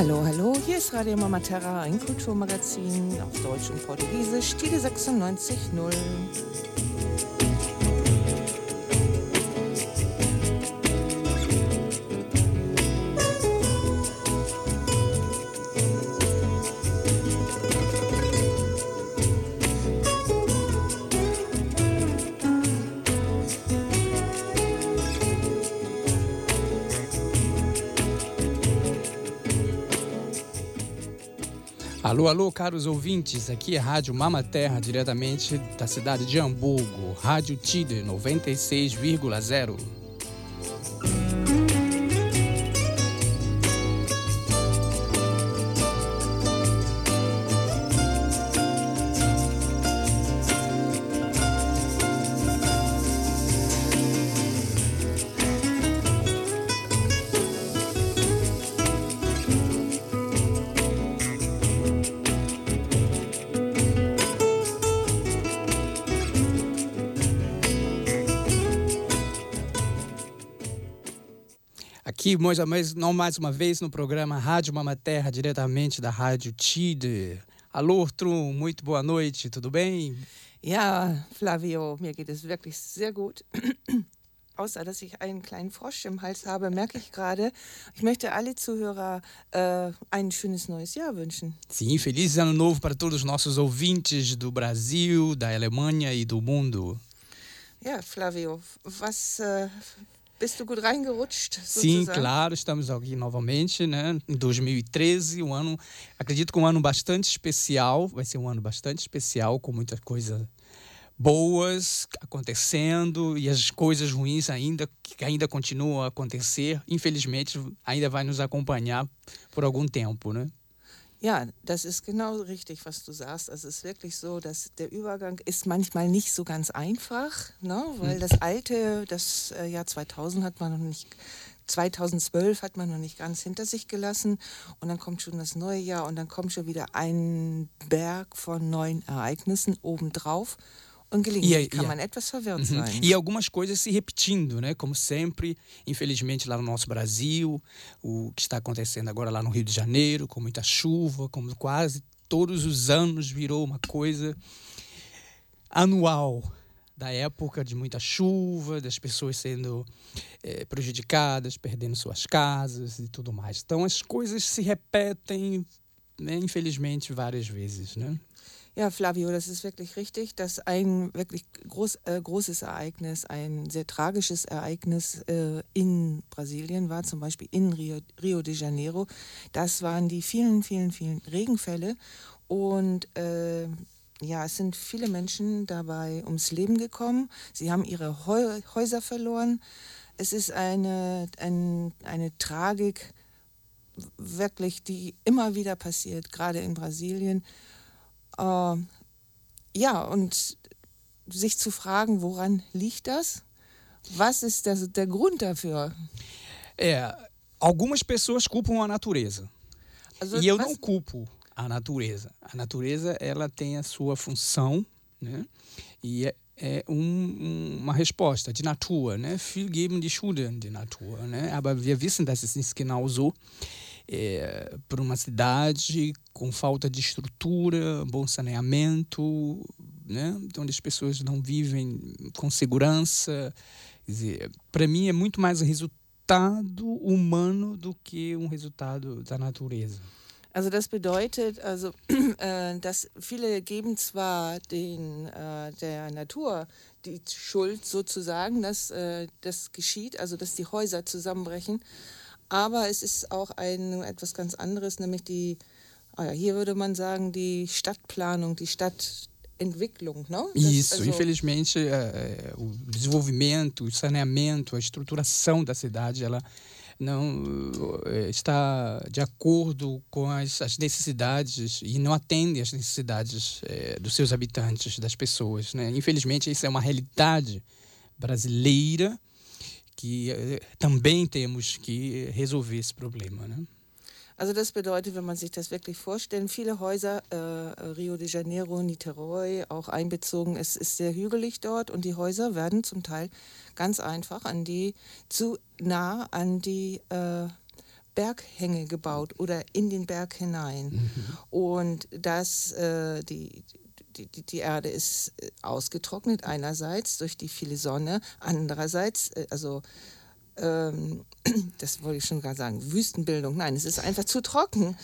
Hallo, hallo, hier ist Radio Mama Terra, ein Kulturmagazin auf Deutsch und Portugiesisch, Tide 96.0. Alô, alô, caros ouvintes, aqui é Rádio Mama Terra, diretamente da cidade de Hamburgo, Rádio Tide 96,0. Aqui, mais uma vez, no programa Rádio Mama Terra, diretamente da Rádio Tide. Alô, Trum, muito boa noite, tudo bem? Ja, Flavio, mir geht es wirklich sehr gut. Außer, dass ich einen kleinen Frosch im Hals habe, merke ich gerade. Ich möchte alle Zuhörer ein schönes neues Jahr wünschen. Sim, feliz ano novo para todos os nossos ouvintes do Brasil, da Alemanha e do mundo. Ja, Flavio, bist du gut reingerutscht? Sim, claro, estamos aqui novamente, né? Em 2013, acredito que um ano bastante especial, vai ser um ano bastante especial, com muitas coisas boas acontecendo e as coisas ruins que ainda continuam a acontecer, infelizmente, ainda vai nos acompanhar por algum tempo, né? Ja, das ist genau richtig, was du sagst. Also es ist wirklich so, dass der Übergang ist manchmal nicht so ganz einfach, ne? Weil das Jahr 2012 hat man noch nicht ganz hinter sich gelassen und dann kommt schon das neue Jahr und dann kommt schon wieder ein Berg von neuen Ereignissen obendrauf. Und gelegentlich kann man etwas verwirrt sein. E algumas coisas se repetindo, né? Como sempre, infelizmente lá no nosso Brasil, o que está acontecendo agora lá no Rio de Janeiro, com muita chuva, como quase todos os anos virou uma coisa anual, da época de muita chuva, das pessoas sendo prejudicadas, perdendo suas casas e tudo mais. Então as coisas se repetem, né? Infelizmente, várias vezes, né? Ja, Flavio, das ist wirklich richtig, dass ein wirklich großes Ereignis, ein sehr tragisches Ereignis in Brasilien war, zum Beispiel in Rio de Janeiro. Das waren die vielen, vielen, vielen Regenfälle und es sind viele Menschen dabei ums Leben gekommen. Sie haben ihre Häuser verloren. Es ist eine Tragik, wirklich, die immer wieder passiert, gerade in Brasilien. Und sich zu fragen, woran liegt das? Was ist der Grund dafür? Algumas pessoas culpam a natureza. Also, e eu não culpo a natureza. A natureza, ela tem a sua função, né? E é uma resposta, die Natur, ne? Viel geben die Schulden, die Natur, ne? Aber wir wissen, dass es nicht genau so. Por uma cidade com falta de estrutura, bom saneamento, né? Onde as pessoas não vivem com segurança. Quer dizer, para mim é muito mais resultado humano do que um resultado da natureza. Also das bedeutet, dass viele geben zwar der Natur die Schuld sozusagen, dass das geschieht, also dass die Häuser zusammenbrechen. Aber es ist auch etwas ganz anderes, nämlich hier würde man sagen, die Stadtplanung, die Stadtentwicklung, ne? Isso, infelizmente, o desenvolvimento, o saneamento, a estruturação da cidade, ela não está de acordo com as necessidades e não atende às necessidades dos seus habitantes, das pessoas, né? Infelizmente, isso é uma realidade brasileira, que também temos que resolver esse problema, né? Also das bedeutet, wenn man sich das wirklich vorstellt, viele Häuser, Rio de Janeiro, Niterói auch einbezogen, es ist sehr hügelig dort und die Häuser werden zum Teil ganz einfach zu nah an die Berghänge gebaut oder in den Berg hinein. Und die Erde ist ausgetrocknet, einerseits durch die viele Sonne, andererseits, das wollte ich schon gerade sagen, Wüstenbildung. Nein, es ist einfach zu trocken.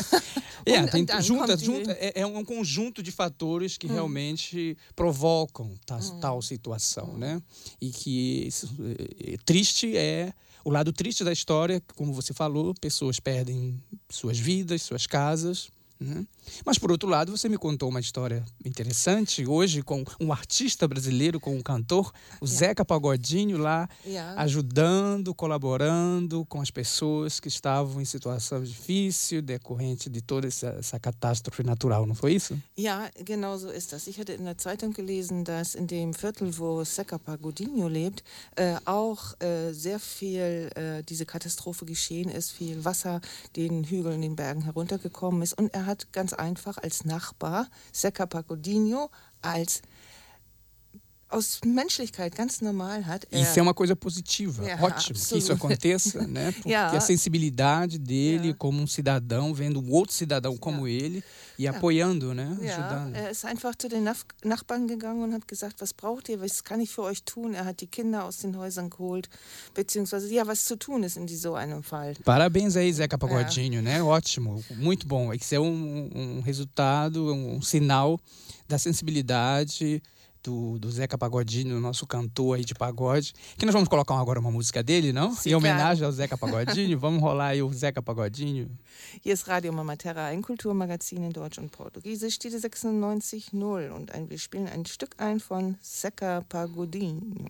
É conjunto de fatores que realmente provocam tal situação, né? E que triste é o lado triste da história, como você falou, pessoas perdem suas vidas, suas casas. Mas, por outro lado, você me contou uma história interessante hoje com um artista brasileiro, com um cantor, o Zeca Pagodinho, lá ajudando, colaborando com as pessoas que estavam em situação difícil, decorrente de toda essa catástrofe natural, não foi isso? Ja, genau so ist das. Ich hatte in der Zeitung gelesen, dass in dem Viertel, wo Zeca Pagodinho lebt, auch sehr viel diese Katastrophe geschehen ist, viel Wasser den Hügeln, den Bergen heruntergekommen ist. Und er hat ganz einfach als Nachbar Zeca Pagodinho aus Menschlichkeit ganz normal hat. Isso é uma coisa positiva, ótimo que isso aconteça, né? Porque a sensibilidade dele como cidadão, vendo um outro cidadão como ele e apoiando, né? Ajudando. Er ist einfach zu den Nachbarn gegangen und hat gesagt, was braucht ihr, was kann ich für euch tun? Er hat die Kinder aus den Häusern geholt, beziehungsweise was zu tun ist in so einem Fall. Parabéns aí, Zeca Pagodinho, né? Ótimo, muito bom. Isso é um resultado, um sinal da sensibilidade do Zeca Pagodinho, nosso cantor aí de pagode, que nós vamos colocar agora uma música dele, não? Sim, em homenagem ao Zeca Pagodinho, vamos rolar aí o Zeca Pagodinho. Hier ist Radio Mama Terra, ein Kulturmagazin in Deutsch und Portugiesisch, die 96.0 und wir spielen ein Stück ein von Zeca Pagodinho.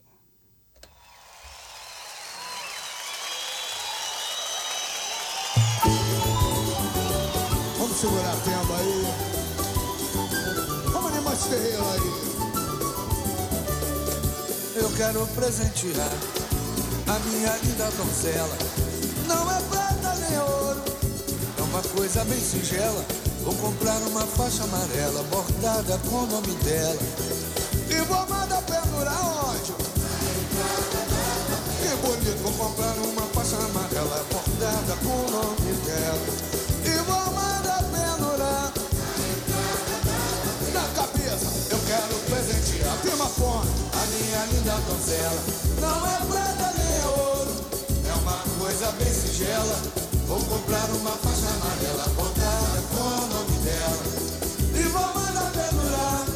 Vamos segurar a tema aí. Vamos animar esse terreiro aí. Eu quero presentear a minha linda donzela. Não é prata nem ouro, é uma coisa bem singela. Vou comprar uma faixa amarela bordada com o nome dela e vou mandar pendurar onde? Que bonito, vou comprar uma faixa amarela bordada com o nome dela e vou mandar pendurar na cabeça. Eu quero presentear prima Fone, a minha linda donzela. Não é prata nem ouro, é uma coisa bem singela. Vou comprar uma faixa amarela bordada com o nome dela e vou mandar pendurar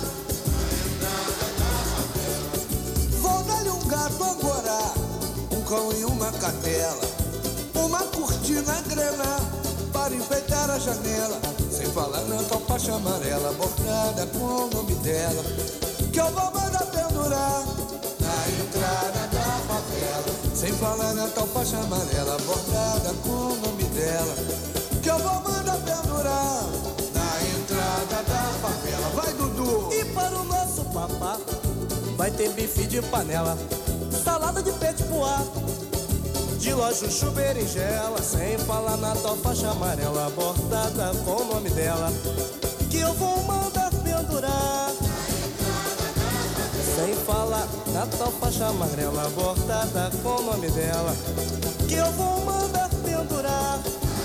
na entrada da favela. Vou dar-lhe um gato angorá, um cão e uma cadela, uma cortina grená para enfeitar a janela. Sem falar na tal faixa amarela bordada com o nome dela, que eu vou mandar pendurar na entrada da favela. Sem falar na tal faixa amarela bordada com o nome dela, que eu vou mandar pendurar na entrada da favela. Vai, Dudu! E para o nosso papá vai ter bife de panela, salada de peixe poá, de ló, chuchu, berinjela. Sem falar na tal faixa amarela bordada com o nome dela, que eu vou mandar pendurar. Sem falar na tal faixa amarela bordada com o nome dela, que eu vou mandar pendurar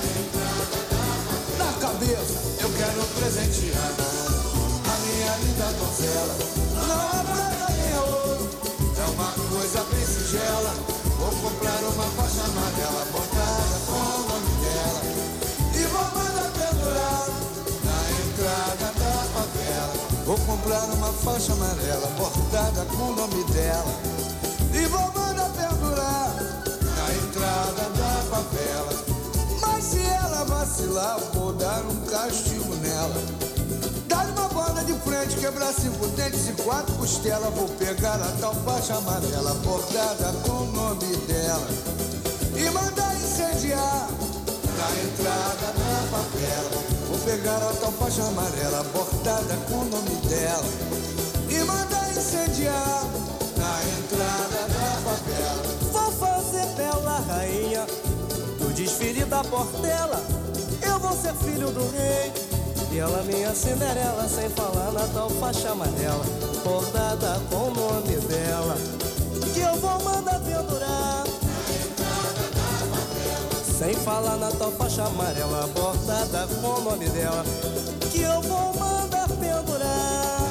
na cabeça. Eu quero presentear a minha linda donzela. Não é prata nem ouro, é uma coisa bem singela. Vou comprar uma faixa amarela bordada com o nome dela e vou mandar pendurar na entrada da favela. Vou comprar uma faixa amarela bordada com o nome dela e vou mandar pendurar na entrada da favela. Mas se ela vacilar, vou dar um castigo nela. Dá-lhe uma banda de frente, quebrar 5 dentes e 4 costelas. Vou pegar a tal faixa amarela bordada com o nome dela e mandar incendiar na entrada da favela. Vou pegar a tal faixa amarela bordada com o nome dela e mandar incendiar na entrada da favela. Vou fazer bela rainha do desfile da Portela. Eu vou ser filho do rei e ela minha Cinderela. Sem falar na tal faixa amarela bordada com o nome dela, que eu vou mandar pendurar. sem falar na tal faixa amarela bordada com o nome dela, que eu vou mandar pendurar.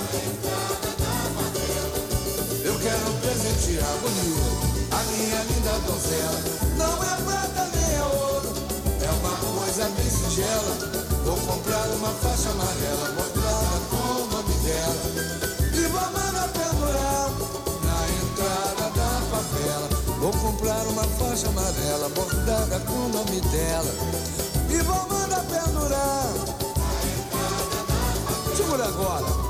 Eu quero presentear bonito a minha linda donzela. Não é prata nem é ouro, é uma coisa bem singela. Vou comprar uma faixa amarela bordada com o nome dela e vou mandar pendurar na entrada da favela. Vou comprar uma faixa amarela bordada com o nome dela e vou mandar pendurar na entrada da favela. Segura agora.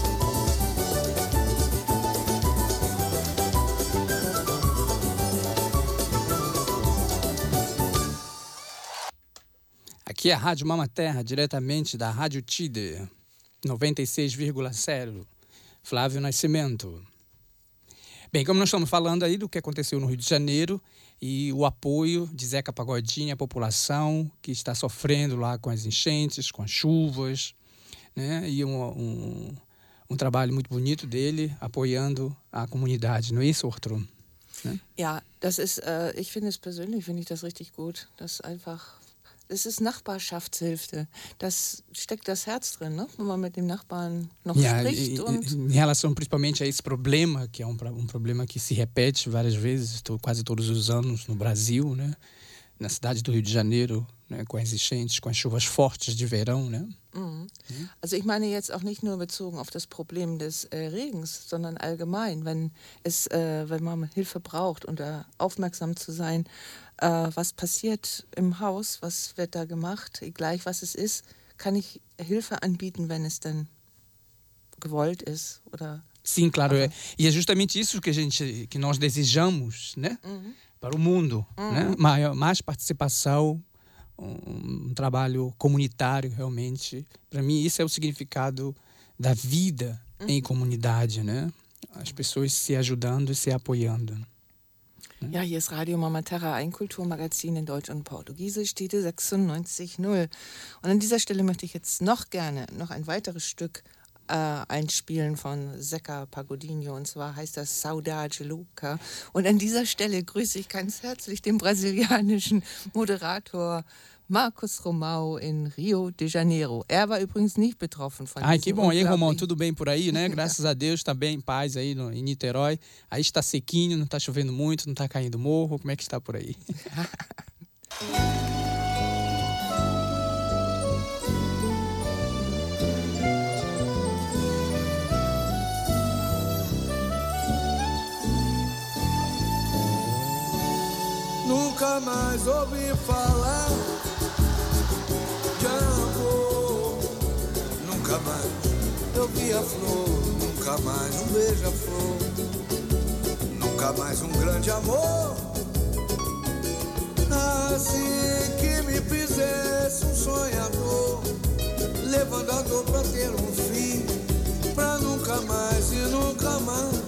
Aqui é a Rádio Mama Terra, diretamente da Rádio Tide, 96,0, Flávio Nascimento. Bem, como nós estamos falando aí do que aconteceu no Rio de Janeiro e o apoio de Zeca Pagodinho à população que está sofrendo lá com as enchentes, com as chuvas, né? E um trabalho muito bonito dele apoiando a comunidade, não é isso, Arthur? Ne? Ja, das ist, ich finde es persönlich, finde ich das richtig gut, das einfach... Es ist Nachbarschaftshilfe. Das steckt das Herz drin, ne? Wenn man mit dem Nachbarn noch spricht. Em relação principalmente a esse problema, que é um problema que se repete várias vezes, quase todos os anos no Brasil, né? Na cidade do Rio de Janeiro, né? Com as enchentes, com as chuvas fortes de verão, né? Also ich meine jetzt auch nicht nur bezogen auf das Problem des Regens, sondern allgemein, wenn man Hilfe braucht und da aufmerksam zu sein, was passiert im Haus, was wird da gemacht, gleich was es ist, kann ich Hilfe anbieten, wenn es denn gewollt ist oder... Sim, claro. E é justamente isso que nós desejamos, né? Para o mundo, né? Mais participação, um trabalho comunitário, realmente. Para mim, isso é o significado da vida em comunidade, né? As pessoas se ajudando e se apoiando. Ja, hier ist Radio Mama Terra, ein Kulturmagazin in Deutsch und Portugiesisch, Tide 96.0. Und an dieser Stelle möchte ich jetzt noch ein weiteres Stück einspielen von Zeca Pagodinho, und zwar heißt das Saudade Louca. Und an dieser Stelle grüße ich ganz herzlich den brasilianischen Moderator Marcos Romão in Rio de Janeiro. Er war übrigens nicht betroffen von Ai, que bom. E aí, Romão, tudo bem por aí, né? Graças a Deus, está bem em paz aí em Niterói. Aí está sequinho, não está chovendo muito, não está caindo morro. Como é que está por aí? Nunca mais ouvi falar de amor. Nunca mais eu vi a flor. Nunca mais um beija-flor. Nunca mais um grande amor. Assim que me fizesse um sonhador, levando a dor pra ter um fim, pra nunca mais e nunca mais.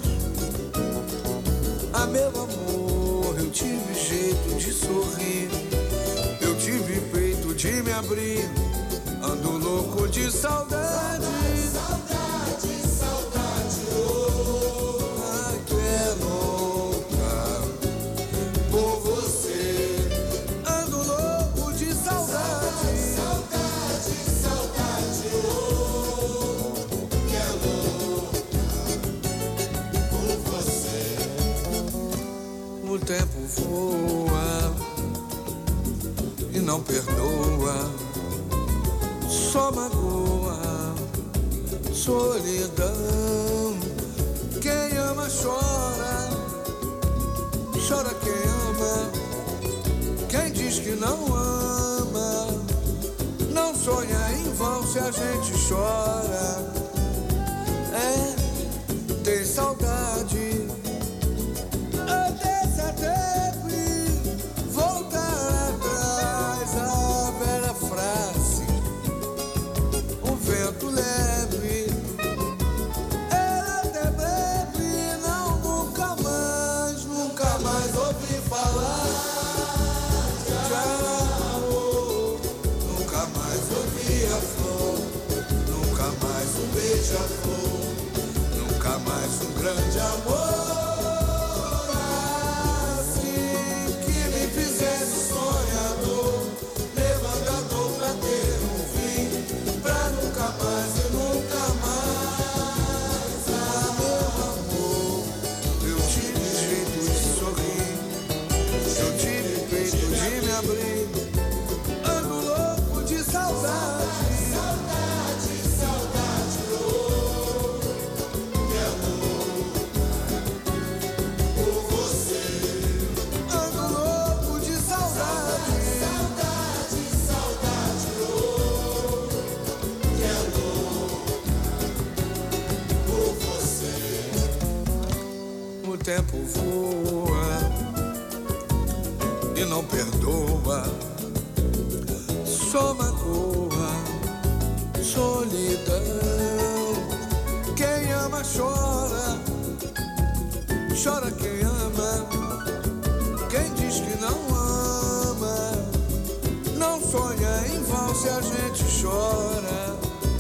Ah, meu amor, eu tive jeito de sorrir, eu tive peito de me abrir, ando louco de saudade. Saudade, saudade, oh, ai que é louca por você, ando louco de saudade. Saudade, saudade, oh, que é louca por você. O tempo voa e não perdoa, só magoa, solidão. Quem ama chora, chora quem ama. Quem diz que não ama, não sonha em vão se a gente chora. É, tem saudade. Voltar atrás, a velha frase, o vento leve, era até breve, não, nunca mais ouvi falar de amor, nunca mais ouvi a flor, nunca mais um beija-flor, nunca mais um grande amor. Sonhador, abrir. Ando louco de saudade. Saudade, saudade, oh, que é louco por você. Ando louco de saudade. Saudade, saudade, oh, que é louco por você. O tempo voa e não perdoa, só magoa, solidão. Quem ama chora, chora quem ama. Quem diz que não ama, não sonha em valsa e a gente chora.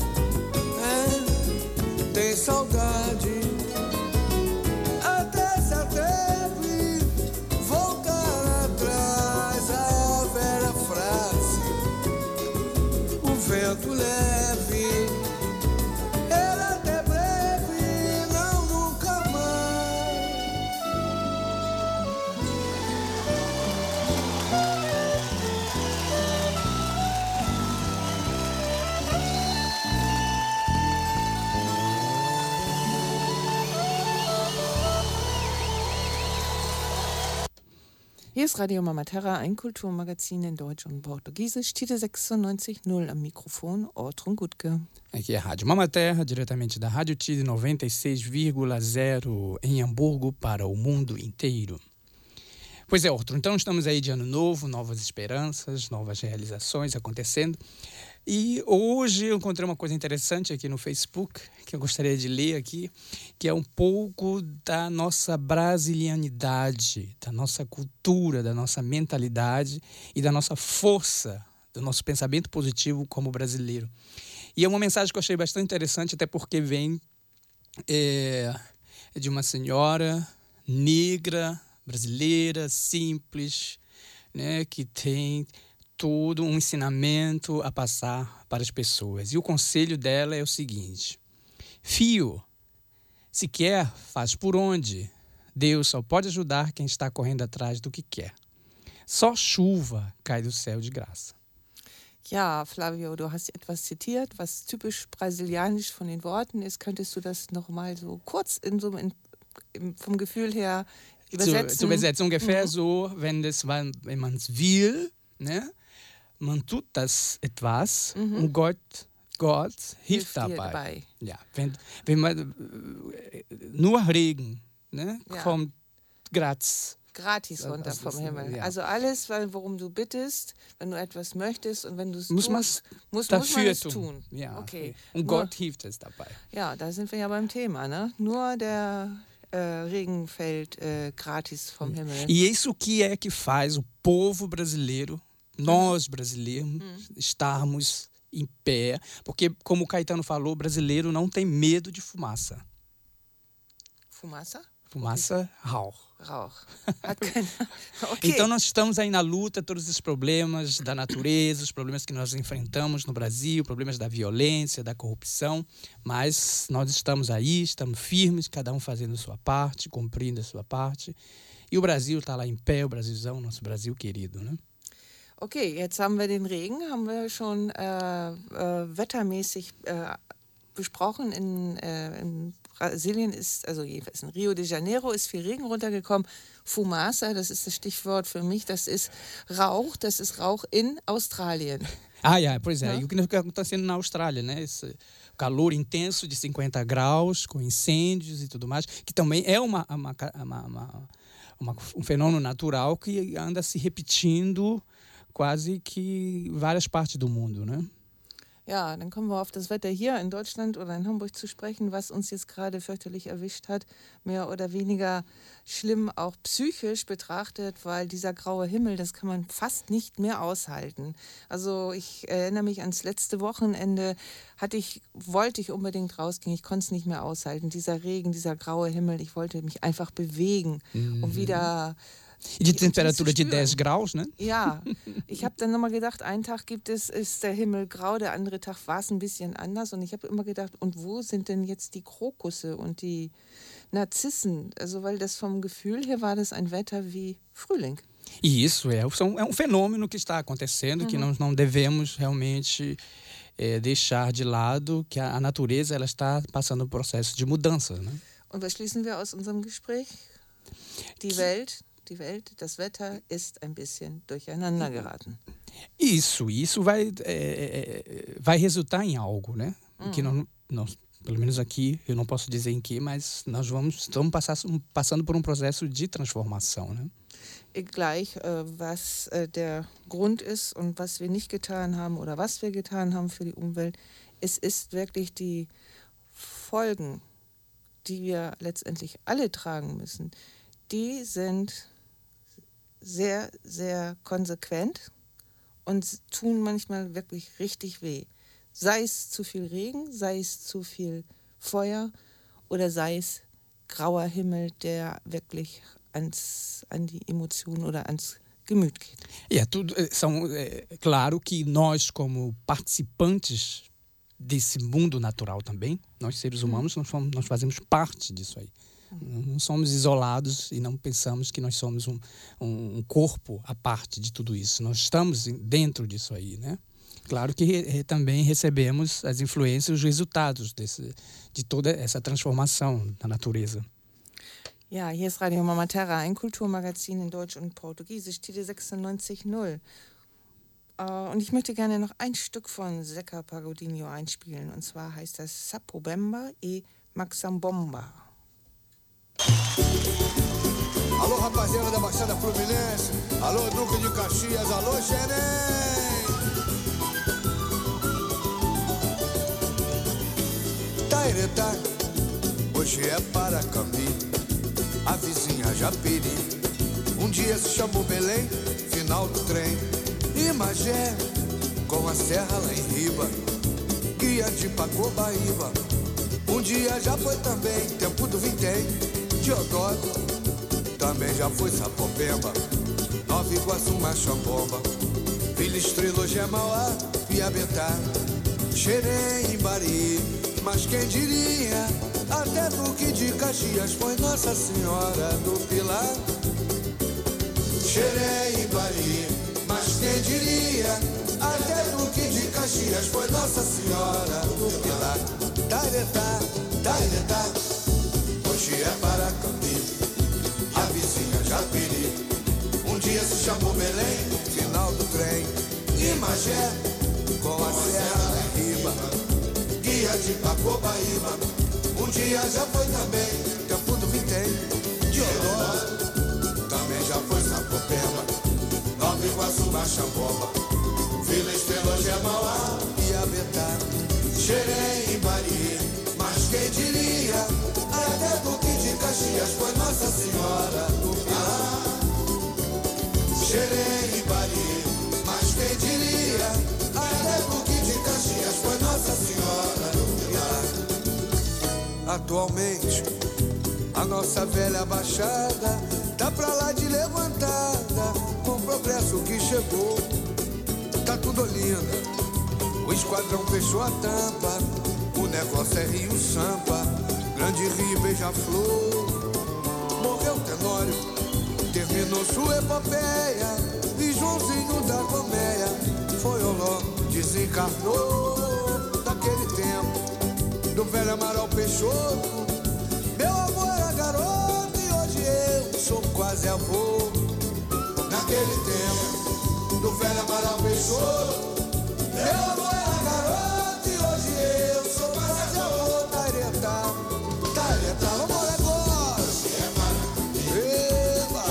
É, tem saudade. Até se atreve voltar atrás a velha frase. O vento leve, ele até breve, não nunca mais. Hier ist Radio Mama Terra, ein Kulturmagazin in Deutsch und Portugiesisch. Tite 96.0 am Mikrofon, Ortrun Gutke. Aqui é a Rádio Mama Terra, diretamente da Rádio Tide 96,0 em Hamburgo para o mundo inteiro. Pois é, Ortrun, então estamos aí de ano novo, novas esperanças, novas realizações acontecendo. E hoje eu encontrei uma coisa interessante aqui no Facebook, que eu gostaria de ler aqui, que é um pouco da nossa brasilianidade, da nossa cultura, da nossa mentalidade e da nossa força, do nosso pensamento positivo como brasileiro. E é uma mensagem que eu achei bastante interessante, até porque vem de uma senhora negra, brasileira, simples, né, que tem todo um ensinamento a passar para as pessoas. E o conselho dela é o seguinte: Fio, se quer, faz por onde. Deus só pode ajudar quem está correndo atrás do que quer. Só chuva cai do céu de graça. Ja, Flavio, du hast etwas zitiert, was typisch brasilianisch von den Worten ist. Könntest du das nochmal so kurz vom Gefühl her übersetzen? Zu übersetzen ungefähr so, wenn man es will, ne? Man tut das etwas und Gott hilft dabei. Ja, wenn man nur Regen, ne, kommt gratis runter vom Himmel. Ja. Also alles, worum du bittest, wenn du etwas möchtest und wenn du es tust, muss man es tun. Ja, okay. Und Gott hilft es dabei. Ja, da sind wir ja beim Thema, ne? Nur der Regen fällt gratis vom Himmel. E isso que é que faz o povo brasileiro, nós brasileiros, estarmos em pé, porque, como o Caetano falou, o brasileiro não tem medo de fumaça. Fumaça? Fumaça, Rauch. Okay. Então nós estamos aí na luta, todos os problemas da natureza, os problemas que nós enfrentamos no Brasil, problemas da violência, da corrupção, mas nós estamos aí, estamos firmes, cada um fazendo a sua parte, cumprindo a sua parte, e o Brasil está lá em pé, o Brasilzão, nosso Brasil querido, né? Okay, jetzt haben wir den Regen, haben wir schon wettermäßig besprochen. In Brasilien ist, also jedenfalls in Rio de Janeiro ist viel Regen runtergekommen. Fumaça, das ist das Stichwort für mich, das ist Rauch in Australien. Ah, pois é. E o que está acontecendo na Austrália, né? Esse calor intenso de 50 graus, com incêndios e tudo mais, que também é um fenômeno natural que anda se repetindo quase que várias partes do mundo, né? Ja, dann kommen wir auf das Wetter hier in Deutschland oder in Hamburg zu sprechen, was uns jetzt gerade fürchterlich erwischt hat, mehr oder weniger schlimm auch psychisch betrachtet, weil dieser graue Himmel, das kann man fast nicht mehr aushalten. Also ich erinnere mich ans letzte Wochenende, wollte ich unbedingt rausgehen, ich konnte es nicht mehr aushalten. Dieser Regen, dieser graue Himmel, ich wollte mich einfach bewegen, um wieder... E de temperatura de 10 graus, ne? Ja, ich habe dann nochmal gedacht, einen Tag ist der Himmel grau, der andere Tag war es ein bisschen anders. Und ich habe immer gedacht, und wo sind denn jetzt die Krokusse und die Narzissen, also weil das vom Gefühl her war das ein Wetter wie Frühling. E isso é um fenômeno que está acontecendo, que nós não devemos realmente deixar de lado, que a natureza ela está passando por um processo de mudança, né? Und was schließen wir aus unserem Gespräch? Die Welt, das Wetter ist ein bisschen durcheinander geraten. Isso vai resultar em algo, né? Que nós, pelo menos aqui, eu não posso dizer em que, mas nós estamos passando por um processo de transformação, né? Gleich, was der Grund ist und was wir nicht getan haben oder was wir getan haben für die Umwelt. Es ist wirklich die Folgen, die wir letztendlich alle tragen müssen, die sind sehr, sehr konsequent und tun manchmal wirklich richtig weh. Sei es zu viel Regen, sei es zu viel Feuer oder sei es grauer Himmel, der wirklich an die Emotionen oder ans Gemüt geht. Claro que nós, como participantes desse mundo natural também, nós seres humanos, nós fazemos parte disso aí. Não somos isolados e não pensamos que nós somos um corpo à parte de tudo isso. Nós estamos dentro disso aí, né? Claro que também recebemos as influências, os resultados de toda essa transformação da natureza. Ja, hier ist Radio Mama Terra, ein Kulturmagazin in Deutsch und Portugiesisch, TD 96.0. Und ich möchte gerne noch ein Stück von Zeca Pagodinho einspielen. Und zwar heißt das Sapobemba e Maxambomba. Alô, rapaziada da Baixada Fluminense. Alô, Duque de Caxias. Alô, Xerém. Tairetá, hoje é Paracambi, a vizinha Japiri. Dia se chamou Belém, final do trem. E Magé, com a serra lá em Riba, guia de Pacobaíba. Dia já foi também, tempo do vintém. Diodoro, também já foi Sapopemba. Nova Iguaçu, Machambomba, Vila Estrela, Gemauá, Piabetá, Xerém, Imbari. Mas quem diria, até Duque de Caxias foi Nossa Senhora do Pilar. Xerém, Imbari. Mas quem diria, até Duque de Caxias foi Nossa Senhora do Pilar. Tairetá, Tairetá, hoje é Paracambi, a vizinha Japiri. Dia se chamou Belém, final do trem. E Magé, com a serra lá em Riba, guia de Pacobaíba. Dia já foi também, tempo do vintém. Diodoro, também já foi Sapopemba. Nova Iguaçu, Machambomba, Vila Estrela, Gemauá, Piabetá, Xerém, Imbari. Mas quem diria, até Duque de Caxias foi Nossa Senhora do Pilar. Xerém, Imbari. Mas quem diria, até Duque de Caxias foi Nossa Senhora do Pilar. Atualmente, a nossa velha baixada tá pra lá de levantada, com o progresso que chegou. Tá tudo lindo, o esquadrão fechou a tampa. O negócio é Rio Sampa, Grande Rio Beija-Flor. Morreu Tenório, terminou sua epopeia. E Joãozinho da Colmeia foi Oló, desencarnou. Daquele tempo, do velho Amaral Peixoto, meu avô era garoto e hoje eu sou quase avô. Naquele tempo, do velho Amaral Peixoto, meu avô era garoto e hoje eu sou quase avô. Tairetá, Tairetá, vamos agora. Eba!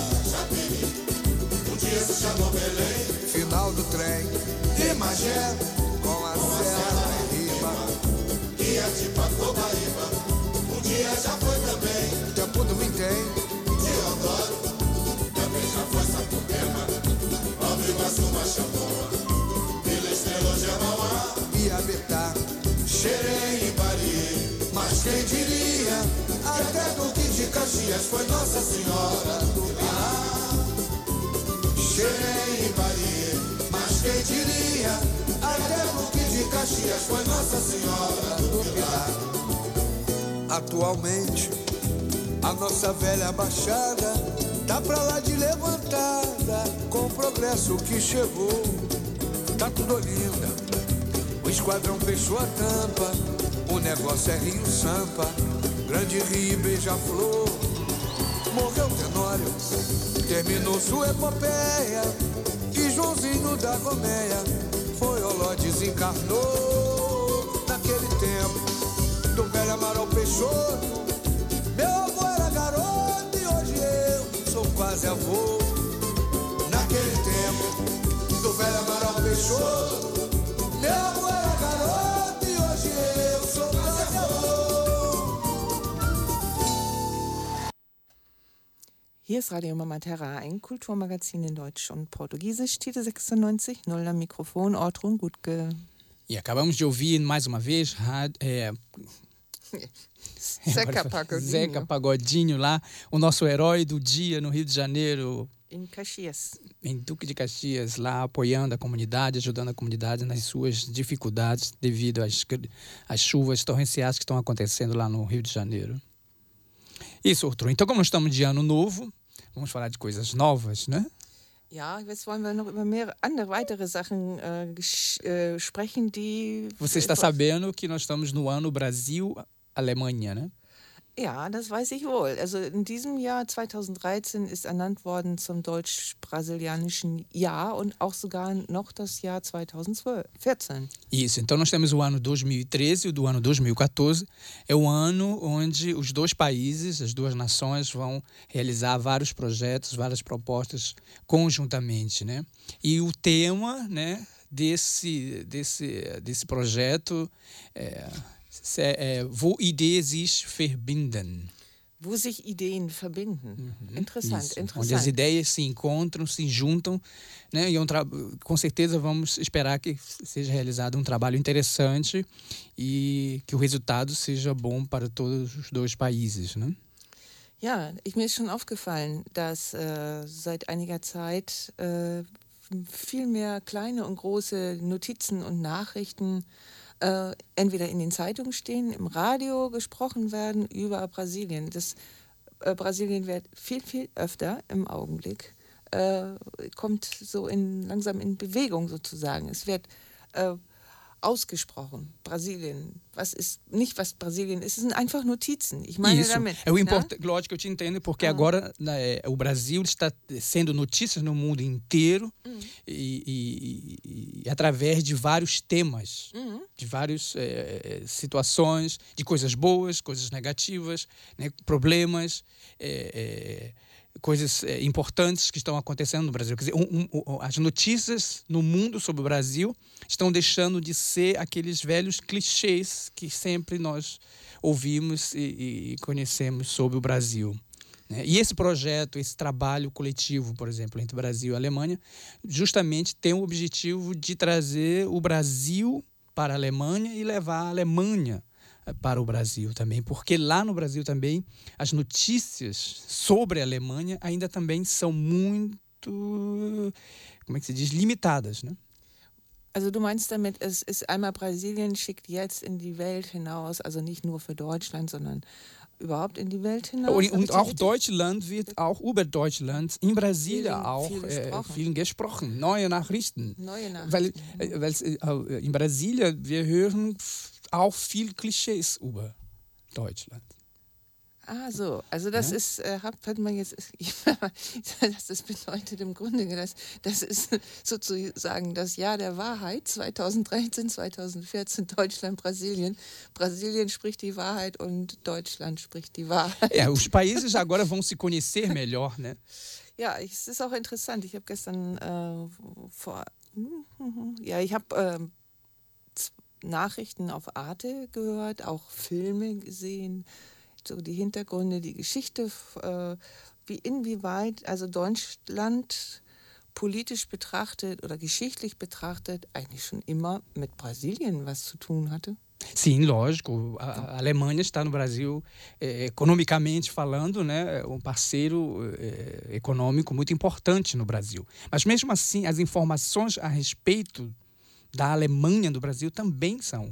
Dia se chamou Belém, final do trem. E Magé, com a serra em Riba, guia de Pacobaíba. Dia já foi também, tempo do vintém. Diodoro, também já foi Sapopemba. Nova Iguaçu, Machambomba, Vila Estrela, Gemauá, Piabetá, Xerém, Imbari. Mas quem diria, até Duque de Caxias foi Nossa Senhora do Pilar. Xerém, Imbari. Mas quem diria, até Duque de Caxias foi Nossa Senhora do Pilar. Atualmente, A nossa velha baixada tá pra lá de levantada, com o progresso que chegou, tá tudo linda. O esquadrão fechou a tampa, o negócio é Rio Sampa, Grande Rio e Beija-Flor. Morreu Tenório, terminou sua epopeia, e Joãozinho da Gomeia foi Oló, desencarnou. Naquele tempo do velho Amaral Peixoto, meu avô era garoto e hoje eu sou quase avô. Naquele tempo do velho Amaral Peixoto, meu avô era garoto e hoje eu sou quase avô. Hier ist Radio Mama Terra, ein Kulturmagazin in Deutsch und Portugiesisch, Tite 96.0 am Mikrofon, Ortrun Gutke. E acabamos de ouvir mais uma vez Zeca Pagodinho lá, o nosso herói do dia no Rio de Janeiro. Em Caxias. Em Duque de Caxias, lá apoiando a comunidade, ajudando a comunidade nas suas dificuldades devido às chuvas torrenciais que estão acontecendo lá no Rio de Janeiro. Isso, Arthur. Então, como estamos de ano novo, vamos falar de coisas novas, né? Ja, jetzt wollen wir noch über weitere Sachen sprechen, die... Você está sabendo que nós estamos no ano Brasil-Alemanha, né? Ja, das weiß ich wohl. Also in diesem Jahr 2013 ist ernannt worden zum deutsch-brasilianischen Jahr und auch sogar noch das Jahr 2014. Isso, então nós temos o ano 2013 e o do ano 2014. É o ano onde os dois países, as duas nações, vão realizar vários projetos, várias propostas conjuntamente, né? E o tema, né, desse projeto wo Ideen sich verbinden. Wo sich Ideen verbinden. Interessant, Isso. interessant. Onde as ideias se encontram, se juntam, né? E com certeza vamos esperar que seja realizado um trabalho interessante e que o resultado seja bom para todos os dois países, né? Ja, mir ist schon aufgefallen, dass seit einiger Zeit viel mehr kleine und große Notizen und Nachrichten entweder in den Zeitungen stehen, im Radio gesprochen werden über Brasilien. Brasilien wird viel, viel öfter im Augenblick, kommt so langsam in Bewegung sozusagen. Es wird ausgesprochen, Brasilien. Was Brasilien ist, es sind einfach Notizen. Ich meine Isso. damit. Lógico, eu te entendo, porque agora o Brasil está sendo notícias no mundo inteiro e através de vários temas, de várias situações, de coisas boas, coisas negativas, né, problemas, coisas importantes que estão acontecendo no Brasil. Quer dizer, as notícias no mundo sobre o Brasil estão deixando de ser aqueles velhos clichês que sempre nós ouvimos e conhecemos sobre o Brasil, né? E esse projeto, esse trabalho coletivo, por exemplo, entre Brasil e Alemanha, justamente tem o objetivo de trazer o Brasil para a Alemanha e levar a Alemanha para o Brasil também, porque lá no Brasil também as notícias sobre a Alemanha ainda também são muito, como é que se diz, limitadas, né? Also du meinst damit, es ist einmal Brasilien schickt jetzt in die Welt hinaus, also nicht nur für Deutschland, sondern überhaupt in die Welt hinaus. Und auch Deutschland wird auch über Deutschland in Brasília auch viel gesprochen. Neue Nachrichten. Weil in Brasília wir hören auch viel Klischees über Deutschland. Ah, so. Also das ist, hat man jetzt, das bedeutet im Grunde, das ist sozusagen das Jahr der Wahrheit, 2013, 2014, Deutschland, Brasilien. Brasilien spricht die Wahrheit und Deutschland spricht die Wahrheit. Ja, os países agora vão se conhecer melhor, né? Ja, es ist auch interessant. Ich habe gestern ich habe Nachrichten auf Arte gehört, auch Filme gesehen, so die Hintergründe, die Geschichte, inwieweit also Deutschland politisch betrachtet oder geschichtlich betrachtet eigentlich schon immer mit Brasilien was zu tun hatte. Sim, lógico. A Alemanha está no Brasil, economicamente falando, né, um parceiro econômico muito importante no Brasil. Mas mesmo assim, as informações a respeito da Alemanha do Brasil também são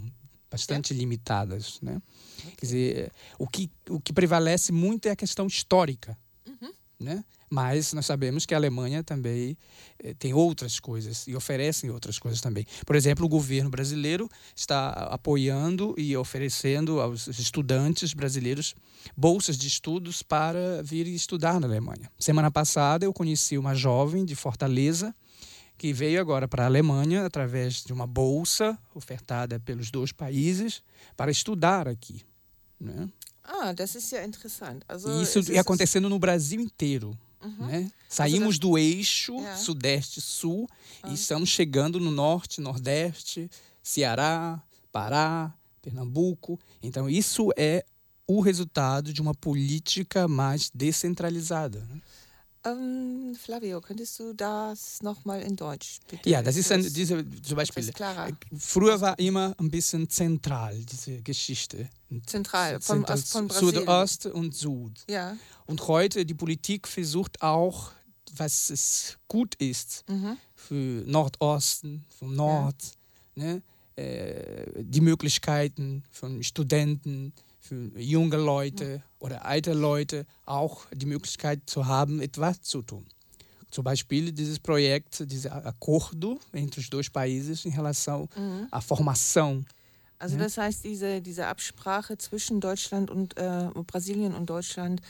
bastante limitadas, né? Quer dizer, o que prevalece muito é a questão histórica, né? Mas nós sabemos que a Alemanha também tem outras coisas e oferecem outras coisas também. Por exemplo, o governo brasileiro está apoiando e oferecendo aos estudantes brasileiros bolsas de estudos para vir estudar na Alemanha. Semana passada eu conheci uma jovem de Fortaleza que veio agora para a Alemanha através de uma bolsa ofertada pelos 2 países para estudar aqui, né? Ah, das ist ja interessant. Also, E isso é acontecendo no Brasil inteiro. Né? Saímos do eixo sudeste-sul e estamos chegando no norte, nordeste, Ceará, Pará, Pernambuco. Então, isso é o resultado de uma política mais descentralizada. Né? Flavio, könntest du das nochmal in Deutsch bitte? Ja, das ist zum Beispiel. Früher war immer ein bisschen zentral, diese Geschichte. Zentral, von Brasilien. Südost und Süd. Ja. Und heute, die Politik versucht auch, was es gut ist für Nordosten, vom Nord, ne? Die Möglichkeiten von Studenten, für junge Leute oder alte Leute auch die Möglichkeit zu haben, etwas zu tun. Zum Beispiel dieses Projekt, dieses Acordo entre os 2 países em relação à formação. Also das heißt, diese Absprache zwischen Deutschland und Brasilien und Deutschland,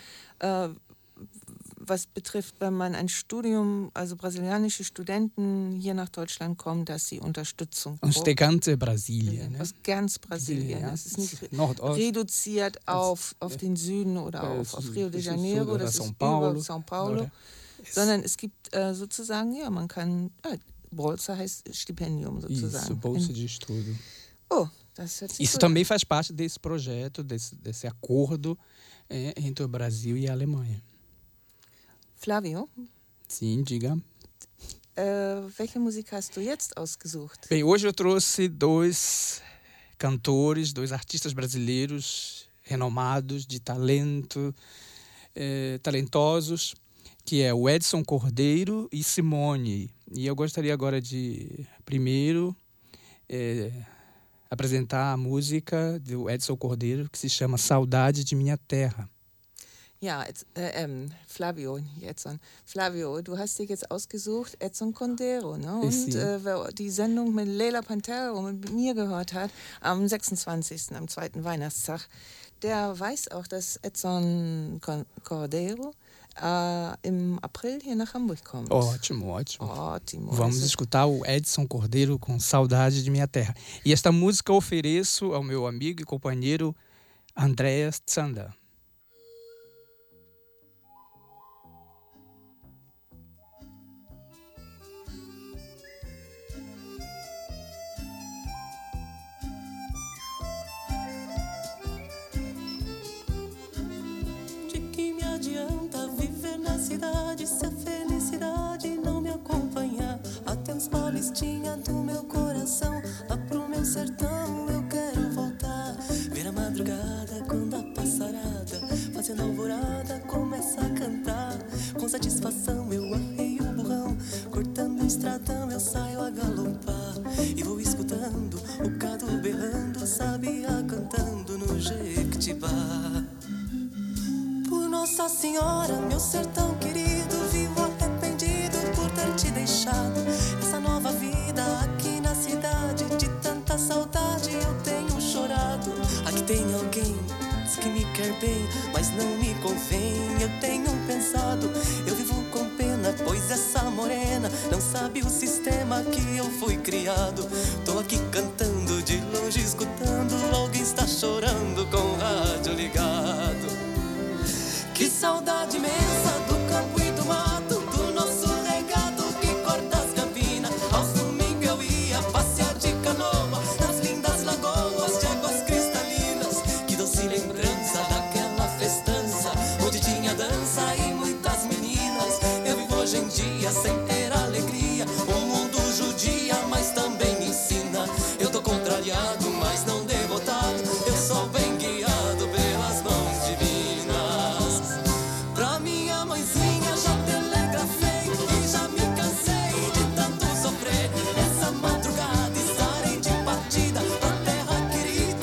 was betrifft, wenn man ein Studium, also brasilianische Studenten hier nach Deutschland kommen, dass sie Unterstützung brauchen. Aus der ganzen Brasilien. Aus ganz Brasilien. Es ist nicht reduziert auf den Süden oder auf Rio de Janeiro, das ist über São Paulo, sondern es gibt sozusagen, ja, man kann, Bolsa heißt Stipendium sozusagen. Isso, bolsa de estudo. Oh, das hört sich Isso também faz parte desse projeto, desse acordo entre o Brasil e a Alemanha. Flavio? Sim, diga. Welche Musik hast du jetzt ausgesucht? Bem, hoje eu trouxe 2 cantores, 2 artistas brasileiros renomados, de talento, talentosos, que é o Edson Cordeiro e Simone. E eu gostaria agora de, primeiro, apresentar a música do Edson Cordeiro, que se chama Saudade de Minha Terra. Ja, Flavio, du hast dir jetzt ausgesucht Edson Cordeiro, ne? Und wer die Sendung mit Leila Pantera und mit mir gehört hat, am 26., am 2. Weihnachtstag, der weiß auch, dass Edson Cordeiro im April hier nach Hamburg kommt. Ótimo. Vamos escutar o Edson Cordeiro com Saudade de Minha Terra. E esta música eu ofereço ao meu amigo e companheiro Andreas Zander. Adianta viver na cidade se a felicidade não me acompanhar. Até os paulistinha do meu coração, lá pro meu sertão eu quero voltar. Ver a madrugada quando a passarada, fazendo alvorada, começa a cantar. Com satisfação eu arreio o burrão, cortando o estradão eu saio a galopar. E vou escutando o gado berrando, sabiá cantando no Jequitibá. Nossa Senhora, meu sertão querido, vivo arrependido por ter te deixado. Essa nova vida aqui na cidade, de tanta saudade eu tenho chorado. Aqui tem alguém, diz que me quer bem, mas não me convém. Eu tenho pensado, eu vivo com pena, pois essa morena não sabe o sistema que eu fui criado. Tô aqui cantando, de longe escutando, alguém está chorando com o rádio ligado. Que saudade imensa do campo e do mato, do nosso regado que corta as gavinas. Aos domingos eu ia passear de canoa nas lindas lagoas de águas cristalinas. Que doce lembrança daquela festança, onde tinha dança e muitas meninas. Eu vivo hoje em dia sem ter alegria, o mundo judia, mas também me ensina. Eu tô contrariado, mas não derrotado, eu sou bem guiado pelas mãos divinas. Querida,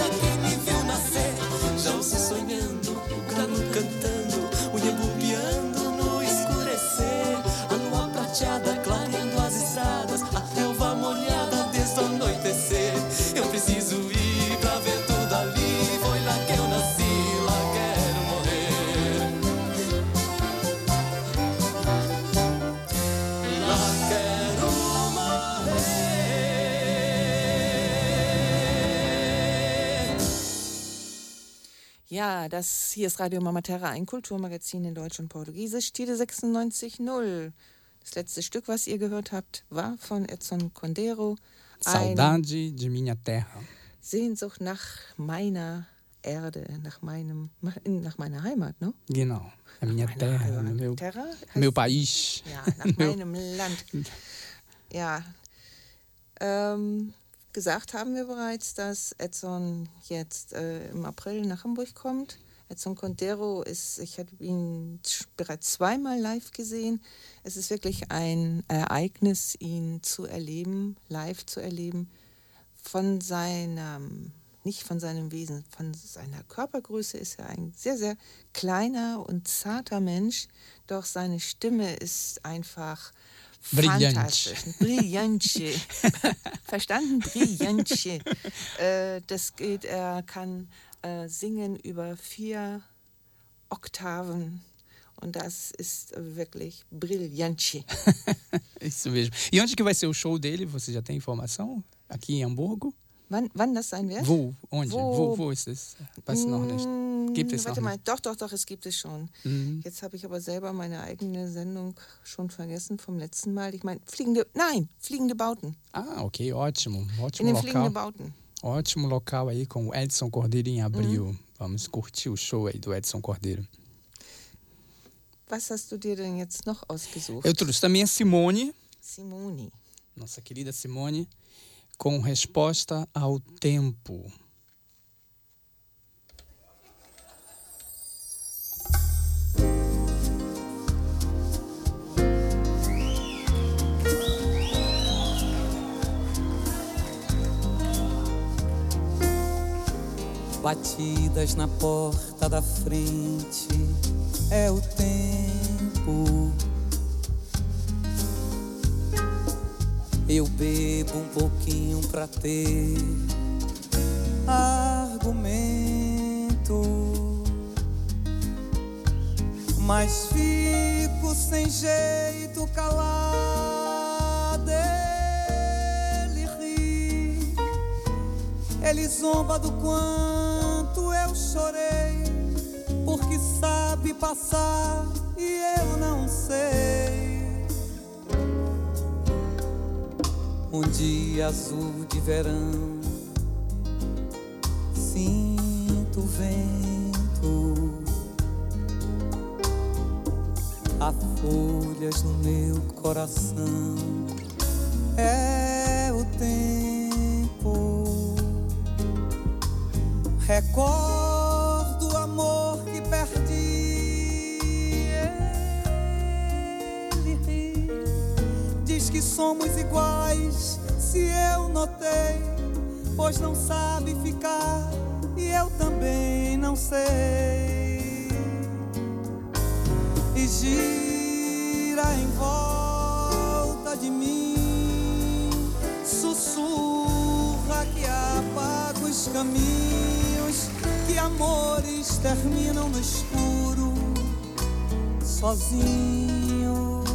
Ja, hier ist Radio Mama Terra, ein Kulturmagazin in Deutsch und Portugiesisch, Tide 96.0. Das letzte Stück, was ihr gehört habt, war von Edson Cordeiro. Saudade de minha terra. Sehnsucht nach meiner Erde, nach meiner Heimat, ne? Genau. A minha terra, meu país. Ja, nach meinem Land. Ja, gesagt haben wir bereits, dass Edson jetzt im April nach Hamburg kommt. Edson Cordeiro ich habe ihn bereits zweimal live gesehen. Es ist wirklich ein Ereignis, ihn zu erleben, live zu erleben. Nicht von seinem Wesen, von seiner Körpergröße ist er ein sehr, sehr kleiner und zarter Mensch. Doch seine Stimme ist einfach fantastisch. Brillante. Verstanden? Brillante. Er kann singen über 4 Oktaven. Und das ist wirklich brilhante. Isso mesmo. E onde que vai ser o show dele? Você já tem informação? Aqui em Hamburgo? Wann das sein wird? Wo? Onde? Wo ist es? Weiß noch nicht. Gibt es warte noch mal. Doch, es gibt es schon. Mhm. Jetzt habe ich aber selber meine eigene Sendung schon vergessen vom letzten Mal. Ich meine, fliegende Bauten. Ah, ok, ótimo. Ótimo in den local. Fliegende Bauten. Ótimo local aí com o Edson Cordeiro em abril. Vamos curtir o show aí do Edson Cordeiro. Was hast du dir denn jetzt noch ausgesucht? Eu trouxe também a Simone. Simone. Nossa querida Simone. Com resposta ao tempo. Batidas na porta da frente é o tempo. Eu bebo um pouquinho pra ter argumento, mas fico sem jeito calado. Ele ri, ele zomba do quanto eu chorei, porque sabe passar e eu não sei. Um dia azul de verão, sinto o vento, há folhas no meu coração, é o tempo. Recordo o amor que perdi, ele ri, diz que somos iguais. Se eu notei, pois não sabe ficar e eu também não sei. E gira em volta de mim, sussurra que apaga os caminhos, que amores terminam no escuro, sozinhos.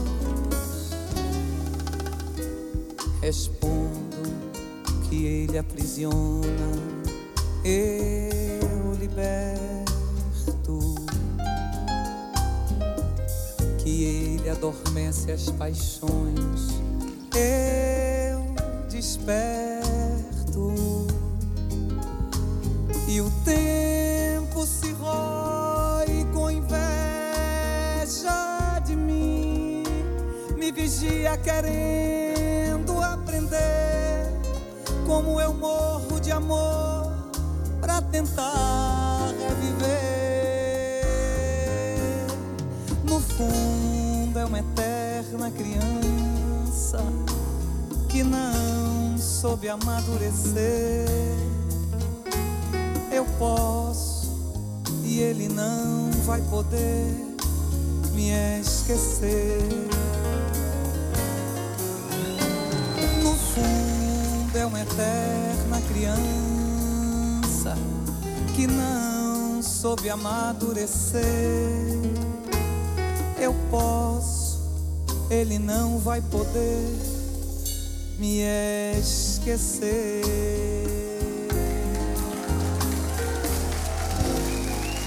Respondo que ele aprisiona, eu liberto, que ele adormece as paixões, eu desperto, e o tempo se rói com inveja de mim, me vigia querendo aprender como eu morro de amor pra tentar reviver. No fundo é uma eterna criança que não soube amadurecer. Eu posso e ele não vai poder me esquecer. No fundo é uma eterna criança que não soube amadurecer. Eu posso, ele não vai poder me esquecer.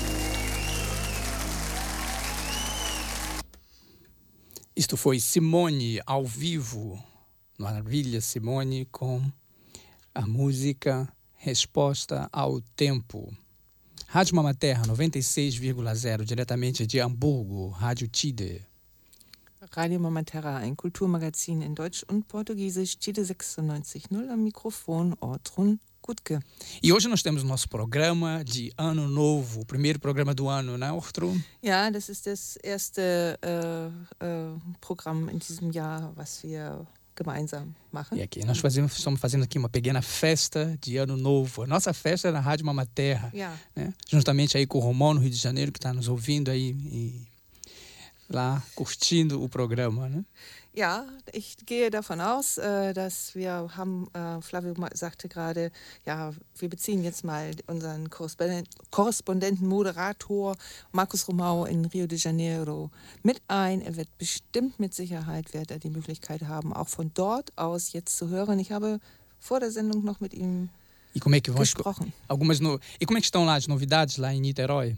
Isto foi Simone ao vivo. Maravilha, Simone, com a música Resposta ao Tempo. Rádio Mama Terra 96,0, diretamente de Hamburgo, Rádio Tide. Radio Mama Terra, ein Kulturmagazin in Deutsch und Portugiesisch, Tide 96.0, am Mikrofon Ortrun Gutke. E hoje nós temos nosso programa de Ano Novo, o primeiro programa do ano, né, Ortrun? Ja, das ist das erste Programm in diesem Jahr, was wir gemeinsam machen. E aqui nós estamos fazendo aqui uma pequena festa de Ano Novo. A nossa festa é na Rádio Mama Terra, Ja. né? Juntamente aí com o Romão, no Rio de Janeiro, que está nos ouvindo aí e lá curtindo o programa, né? Ja, ich gehe davon aus, dass wir haben, Flavio sagte gerade, ja, wir beziehen jetzt mal unseren Korrespondenten, Moderator Markus Romão in Rio de Janeiro mit ein. Er wird bestimmt mit Sicherheit, wird er die Möglichkeit haben, auch von dort aus jetzt zu hören. Ich habe vor der Sendung noch mit ihm gesprochen. E como é que estão lá as novidades lá em Niterói?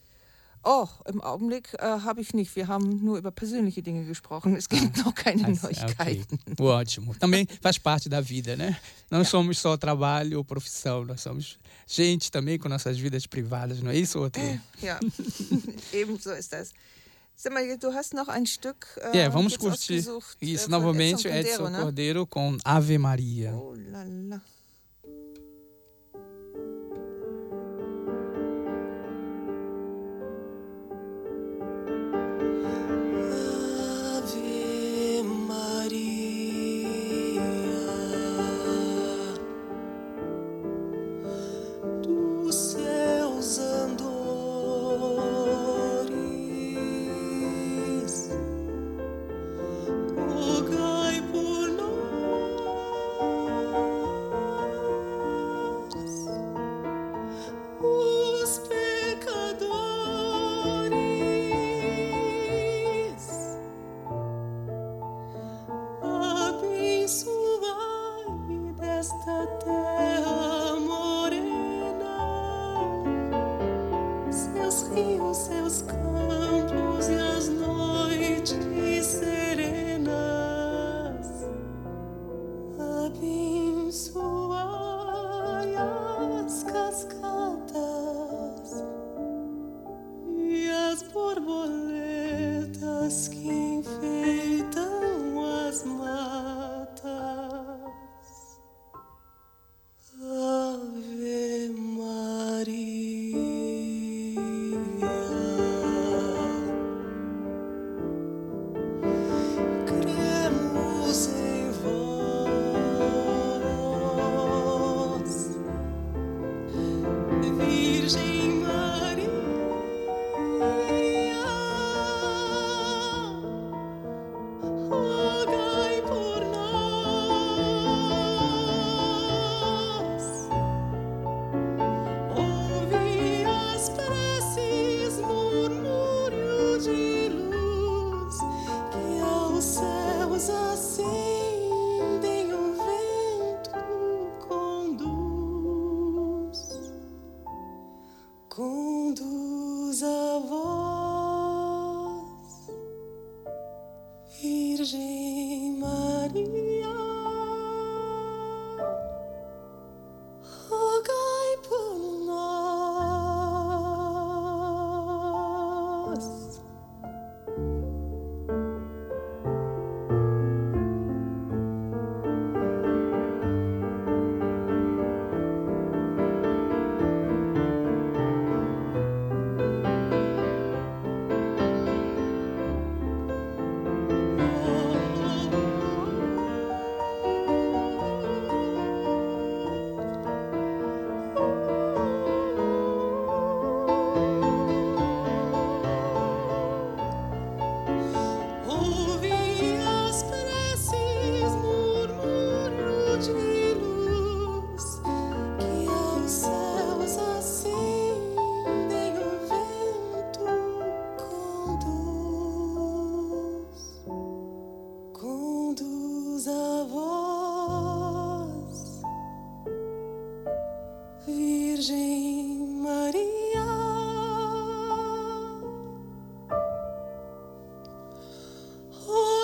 Oh, im Augenblick habe ich nicht. Wir haben nur über persönliche Dinge gesprochen. Es gibt noch keine Neuigkeiten. Okay. Ótimo. Também faz parte da vida, né? Não somos só trabalho ou profissão, nós somos gente também com nossas vidas privadas, não é isso, outro? Ja, ebenso ist das. Sag mal, du hast noch ein Stück vamos curtir isso novamente, Edson Cordeiro com Ave Maria. Oh, la, la. Oh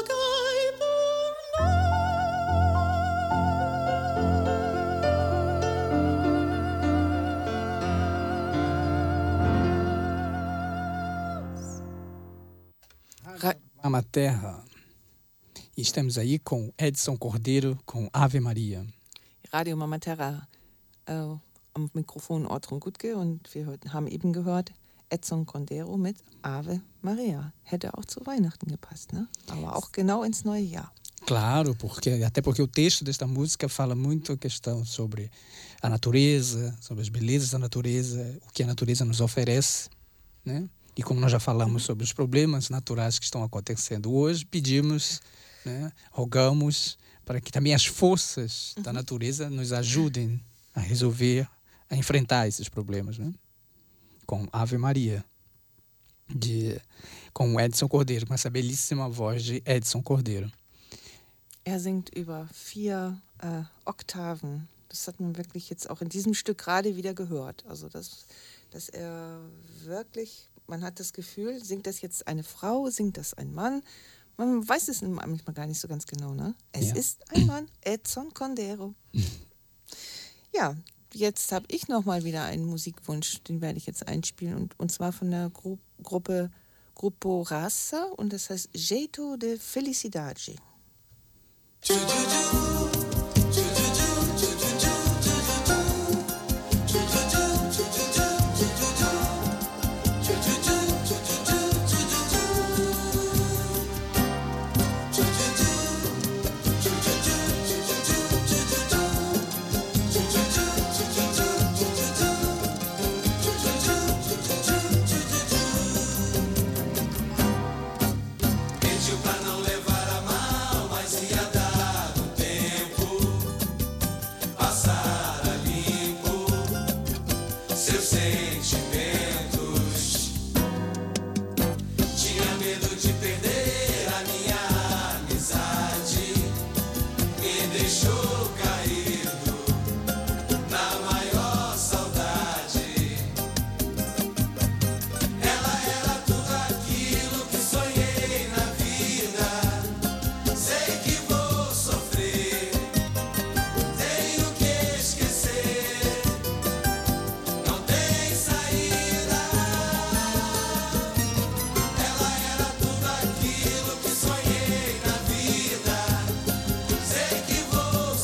Ama Terra. E estamos aí com Edson Cordeiro, com Ave Maria. Radio Mama Terra. Am Mikrofon Ortrun Gutke und wir haben eben gehört Edson Cordeiro mit Ave Maria. Hätte auch zu Weihnachten gepasst, né? Aber auch genau ins neue Jahr. Claro, até porque o texto desta música fala muito a questão sobre a natureza, sobre as belezas da natureza, o que a natureza nos oferece, né? E como nós já falamos sobre os problemas naturais que estão acontecendo hoje, pedimos, né, rogamos para que também as forças da natureza nos ajudem a resolver, a enfrentar esses problemas, né? Com Ave Maria, com Edson Cordeiro, com essa belíssima voz de Edson Cordeiro. Singt über 4 Oktaven. Das hat man wirklich jetzt auch in diesem Stück gerade wieder gehört. Also dass er wirklich, man hat das Gefühl, singt das jetzt eine Frau, singt das ein Mann? Man weiß es manchmal gar nicht so ganz genau, ne? Es ist ein Mann, Edson Cordeiro. Ja, jetzt habe ich nochmal wieder einen Musikwunsch, den werde ich jetzt einspielen. Und zwar von der Gruppe Grupo Raça und das heißt Jeito de Felicidade. Sei que vou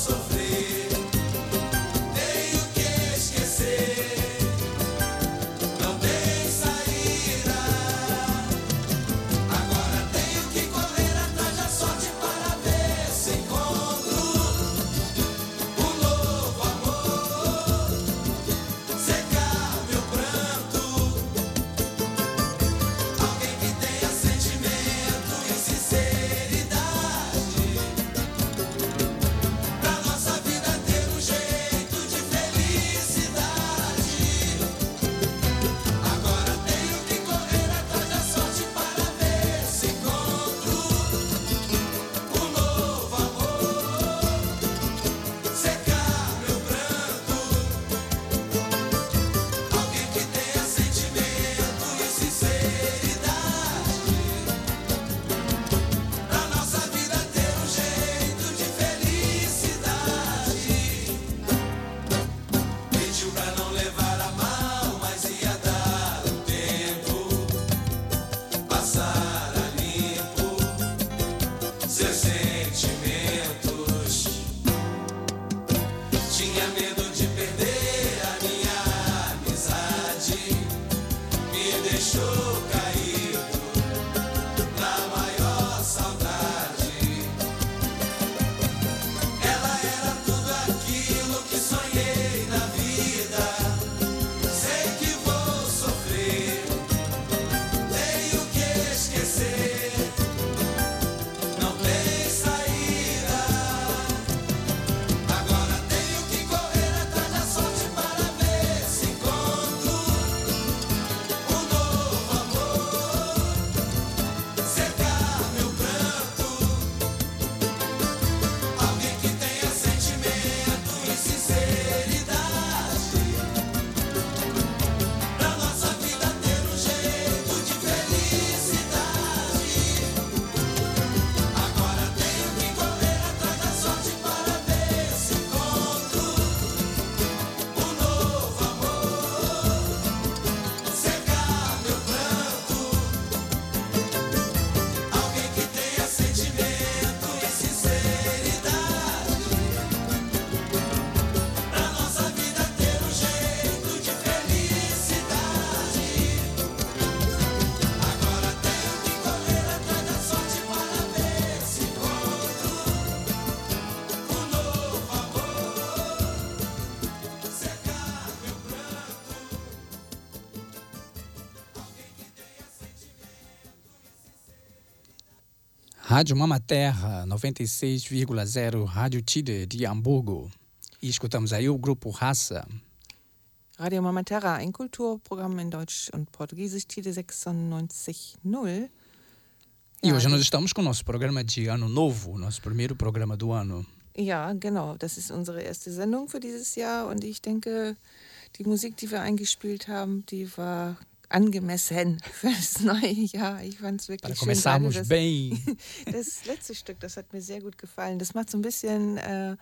Rádio Mama Terra, 96,0, Rádio Tide de Hamburgo. E escutamos aí o grupo Raça. Radio Mama Terra, ein Kulturprogramm in Deutsch und Portugiesisch, Tide 96.0. E hoje nós estamos com o nosso programa de Ano Novo, nosso primeiro programa do ano. Ja, genau. Das ist unsere erste Sendung für dieses Jahr und ich denke, die Musik, die wir eingespielt haben, die war angemessen für das neue Jahr. Ich fand es wirklich schön. Começarmos bem. Das letzte Stück, das hat mir sehr gut gefallen. Das macht so ein bisschen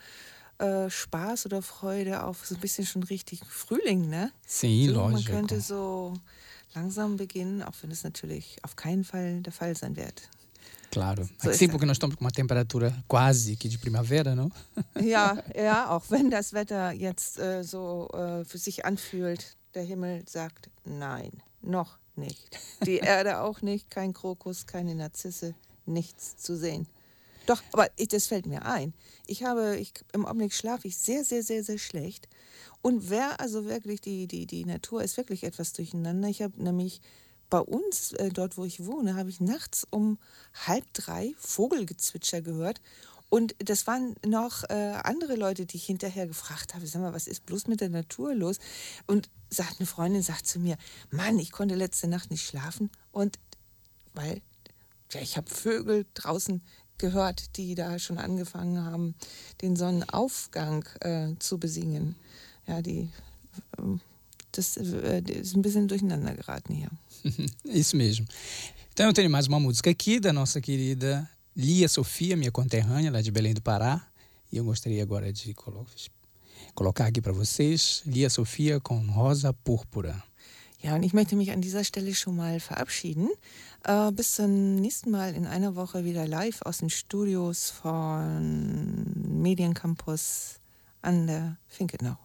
Spaß oder Freude auf so ein bisschen schon richtig Frühling, ne? Sim, so, lógico. Man könnte so langsam beginnen, auch wenn es natürlich auf keinen Fall der Fall sein wird. Claro. So Sim, porque nós estamos com uma temperatura quase que de primavera, não? Ja, auch wenn das Wetter jetzt für sich anfühlt, der Himmel sagt nein, noch nicht. Die Erde auch nicht, kein Krokus, keine Narzisse, nichts zu sehen. Doch, aber das fällt mir ein. Im Augenblick schlafe ich sehr, sehr, sehr, sehr schlecht. Und also wirklich, die Natur ist wirklich etwas durcheinander. Ich habe nämlich bei uns, dort wo ich wohne, habe ich nachts um 2:30 Vogelgezwitscher gehört. Und das waren noch andere Leute, die ich hinterher gefragt habe, sag mal, was ist bloß mit der Natur los? Und eine Freundin sagt zu mir, Mann, ich konnte letzte Nacht nicht schlafen. Und ich habe Vögel draußen gehört, die da schon angefangen haben, den Sonnenaufgang zu besingen. Ja, das ist ein bisschen durcheinander geraten hier. Isso mesmo. Então eu tenho mais uma música aqui da nossa querida Lia Sofia, minha conterrânea lá de Belém do Pará. E eu gostaria agora de colocar aqui para vocês Lia Sofia com Rosa Púrpura. Ja, und ich möchte mich an dieser Stelle schon mal verabschieden. Bis zum nächsten Mal in einer Woche wieder live aus den Studios von Mediencampus an der Finkenau.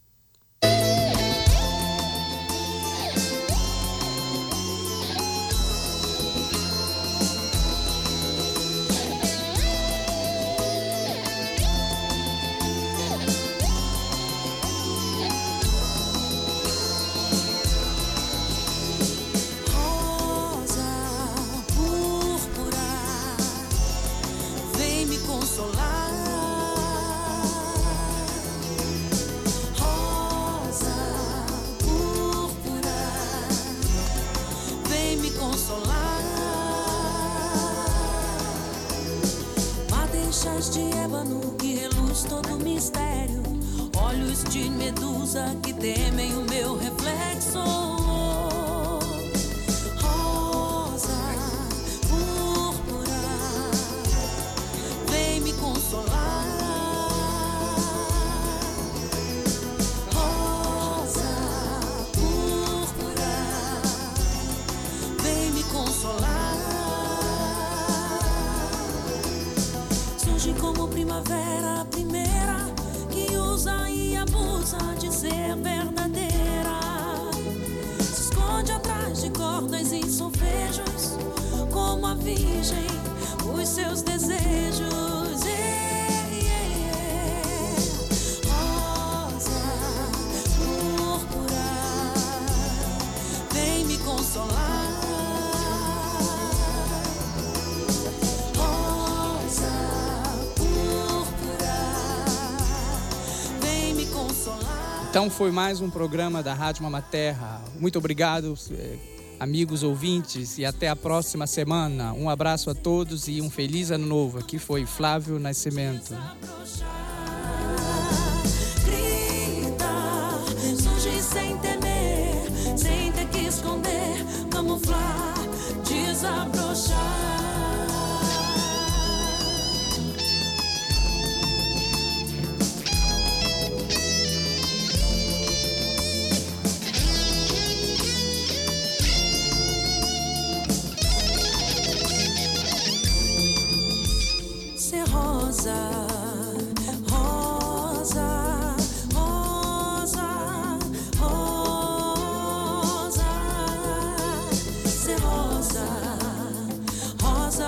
De ébano que reluz todo mistério, olhos de medusa que temem o meu reflexo. Rosa púrpura, vem me consolar. Rosa púrpura, vem me consolar. Como primavera, a primeira que usa e abusa de ser verdadeira. Se esconde atrás de cordas e solfejos, como a virgem, os seus desejos. Rosa púrpura, vem me consolar. Então foi mais um programa da Rádio Mama Terra. Muito obrigado, amigos ouvintes, e até a próxima semana. Um abraço a todos e um feliz ano novo. Aqui foi Flávio Nascimento. Grita, surge sem temer, sem ter que esconder, camuflar, desabrochar. Rosa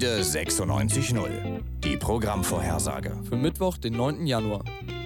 Elbe-Friede 96.0. Die Programmvorhersage. Für Mittwoch, den 9. Januar.